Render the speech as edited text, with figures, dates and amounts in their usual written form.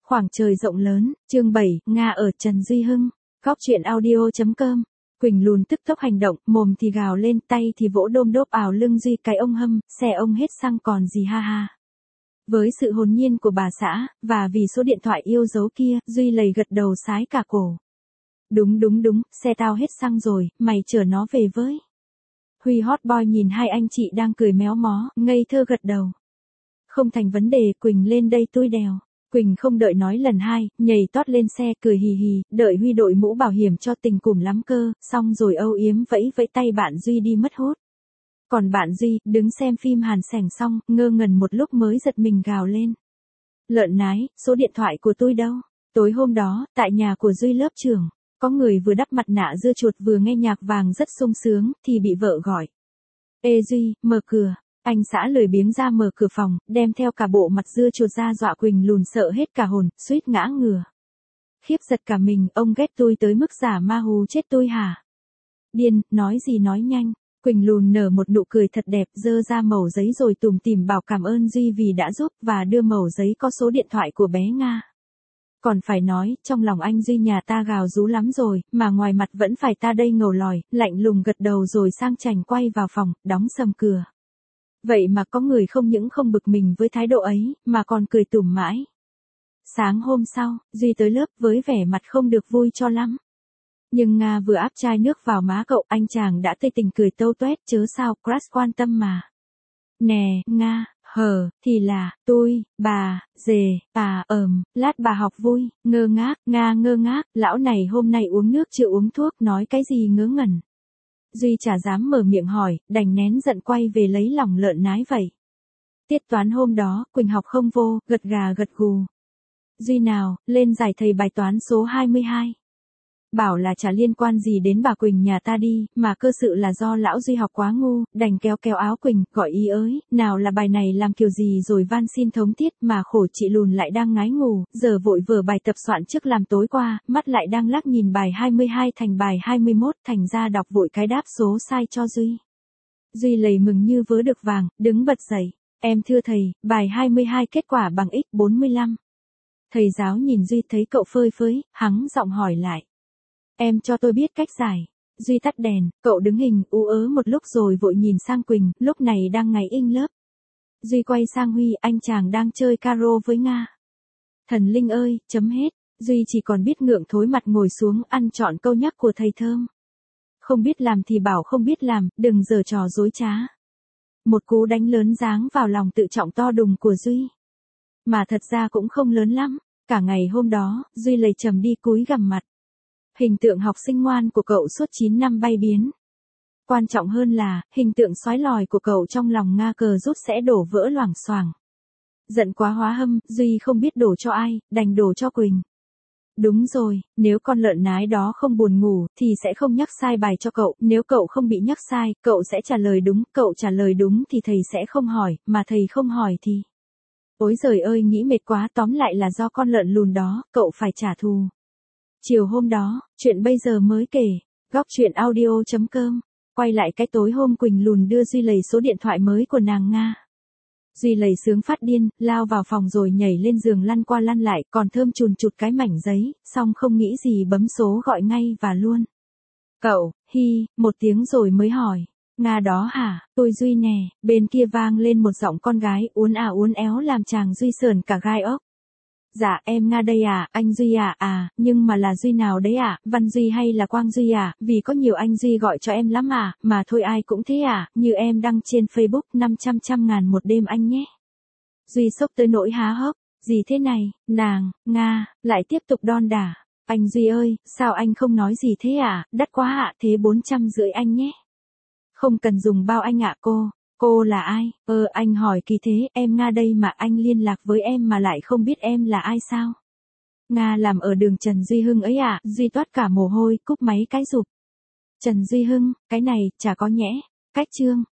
Khoảng trời rộng lớn, chương 7, Nga ở Trần Duy Hưng. Góc truyện audio.com. Quỳnh lùn tức tốc hành động, mồm thì gào lên, tay thì vỗ đôm đốp ảo lưng Duy, cái ông hâm, xe ông hết xăng còn gì ha ha. Với sự hồn nhiên của bà xã, và vì số điện thoại yêu dấu kia, Duy lầy gật đầu sái cả cổ. Đúng, xe tao hết xăng rồi, mày chở nó về với. Huy hot boy nhìn hai anh chị đang cười méo mó, ngây thơ gật đầu. Không thành vấn đề, Quỳnh lên đây tôi đèo. Quỳnh không đợi nói lần hai, nhảy tót lên xe cười hì hì, đợi Huy đội mũ bảo hiểm cho tình cùm lắm cơ, xong rồi âu yếm vẫy vẫy tay bạn Duy đi mất hút. Còn bạn Duy, đứng xem phim hàn sảnh xong, ngơ ngẩn một lúc mới giật mình gào lên. Lợn nái, số điện thoại của tôi đâu? Tối hôm đó, tại nhà của Duy lớp trưởng, có người vừa đắp mặt nạ dưa chuột vừa nghe nhạc vàng rất sung sướng, thì bị vợ gọi. Ê Duy, mở cửa. Anh xã lười biếng ra mở cửa phòng, đem theo cả bộ mặt dưa chuột ra dọa Quỳnh lùn sợ hết cả hồn, suýt ngã ngửa. Khiếp giật cả mình, ông ghét tôi tới mức giả ma hù chết tôi hả? Điên, nói gì nói nhanh. Quỳnh lùn nở một nụ cười thật đẹp, giơ ra mẩu giấy rồi tủm tỉm bảo cảm ơn Duy vì đã giúp, và đưa mẩu giấy có số điện thoại của bé Nga. Còn phải nói, trong lòng anh Duy nhà ta gào rú lắm rồi, mà ngoài mặt vẫn phải ta đây ngầu lòi, lạnh lùng gật đầu rồi sang chảnh quay vào phòng, đóng sầm cửa. Vậy mà có người không những không bực mình với thái độ ấy, mà còn cười tủm mãi. Sáng hôm sau, Duy tới lớp với vẻ mặt không được vui cho lắm. Nhưng Nga vừa áp chai nước vào má cậu, anh chàng đã tươi tỉnh cười tâu tuét, chớ sao, crush quan tâm mà. Nè, Nga, thì là, tôi, bà, dề, lát bà học vui, ngơ ngác, Nga ngơ ngác, lão này hôm nay uống nước chưa uống thuốc, nói cái gì ngớ ngẩn. Duy chả dám mở miệng hỏi, đành nén giận quay về lấy lòng lợn nái vậy. Tiết toán hôm đó, Quỳnh học không vô, gật gà gật gù. Duy nào, lên giải thầy bài toán số 22. Bảo là chả liên quan gì đến bà Quỳnh nhà ta đi, mà cơ sự là do lão Duy học quá ngu, đành kéo kéo áo Quỳnh, gọi ý ới, nào là bài này làm kiểu gì rồi van xin thống tiết, mà khổ chị lùn lại đang ngái ngủ, giờ vội vở bài tập soạn trước làm tối qua, mắt lại đang lắc nhìn bài 22 thành bài 21, thành ra đọc vội cái đáp số sai cho Duy. Duy lầy mừng như vớ được vàng, đứng bật dậy, em thưa thầy, bài 22 kết quả bằng x45. Thầy giáo nhìn Duy thấy cậu phơi phới, hắng giọng hỏi lại. Em cho tôi biết cách giải. Duy tắt đèn, cậu đứng hình ú ớ một lúc rồi vội nhìn sang Quỳnh, lúc này đang ngày in lớp. Duy quay sang Huy, anh chàng đang chơi caro với Nga. Thần linh ơi, chấm hết. Duy chỉ còn biết ngượng thối mặt ngồi xuống ăn trọn câu nhắc của thầy Thơm. Không biết làm thì bảo không biết làm, đừng giở trò dối trá. Một cú đánh lớn giáng vào lòng tự trọng to đùng của Duy. Mà thật ra cũng không lớn lắm. Cả ngày hôm đó, Duy lầy trầm đi cúi gằm mặt. Hình tượng học sinh ngoan của cậu suốt 9 năm bay biến. Quan trọng hơn là, hình tượng sói lòi của cậu trong lòng Nga cờ rút sẽ đổ vỡ loảng xoảng. Giận quá hóa hâm, Duy không biết đổ cho ai, đành đổ cho Quỳnh. Đúng rồi, nếu con lợn nái đó không buồn ngủ, thì sẽ không nhắc sai bài cho cậu, nếu cậu không bị nhắc sai, cậu sẽ trả lời đúng, cậu trả lời đúng thì thầy sẽ không hỏi, mà thầy không hỏi thì... Ôi giời ơi nghĩ mệt quá, tóm lại là do con lợn lùn đó, cậu phải trả thù. Chiều hôm đó, chuyện bây giờ mới kể, góc truyện audio.com, quay lại cái tối hôm Quỳnh lùn đưa Duy lầy số điện thoại mới của nàng Nga. Duy lầy sướng phát điên, lao vào phòng rồi nhảy lên giường lăn qua lăn lại, còn Thơm chùn chụt cái mảnh giấy, xong không nghĩ gì bấm số gọi ngay và luôn. Cậu, một tiếng rồi mới hỏi, Nga đó hả, tôi Duy nè, bên kia vang lên một giọng con gái uốn éo làm chàng Duy sờn cả gai ốc. Dạ em Nga đây à, anh Duy à, nhưng mà là Duy nào đấy à, Văn Duy hay là Quang Duy à, vì có nhiều anh Duy gọi cho em lắm à, mà thôi ai cũng thế à, như em đăng trên Facebook 500 ngàn một đêm anh nhé. Duy sốc tới nỗi há hốc, gì thế này, nàng, Nga, lại tiếp tục đon đả, anh Duy ơi, sao anh không nói gì thế à, đắt quá ạ, thế 450 anh nhé. Không cần dùng bao anh ạ cô là ai, anh hỏi kỳ thế, em Nga đây mà anh liên lạc với em mà lại không biết em là ai sao? Nga làm ở đường Trần Duy Hưng ấy à, Duy toát cả mồ hôi, cúp máy cái rụp. Trần Duy Hưng, cái này, chả có nhẽ, cách chương.